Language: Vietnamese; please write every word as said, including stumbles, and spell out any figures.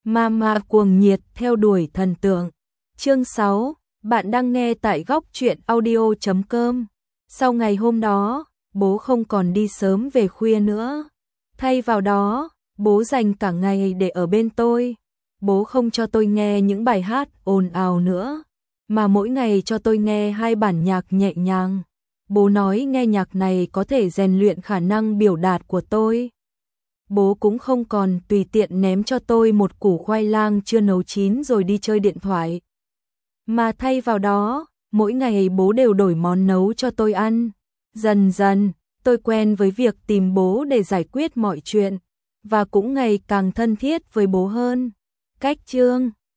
Mama cuồng nhiệt theo đuổi thần tượng. Chương sáu, bạn đang nghe tại góc truyện audio chấm com. Sau ngày hôm đó, bố không còn đi sớm về khuya nữa. Thay vào đó, bố dành cả ngày để ở bên tôi. Bố không cho tôi nghe những bài hát ồn ào nữa, mà mỗi ngày cho tôi nghe hai bản nhạc nhẹ nhàng. Bố nói nghe nhạc này có thể rèn luyện khả năng biểu đạt của tôi. Bố cũng không còn tùy tiện ném cho tôi một củ khoai lang chưa nấu chín rồi đi chơi điện thoại. Mà thay vào đó, mỗi ngày bố đều đổi món nấu cho tôi ăn. Dần dần, tôi quen với việc tìm bố để giải quyết mọi chuyện, và cũng ngày càng thân thiết với bố hơn. Cách chương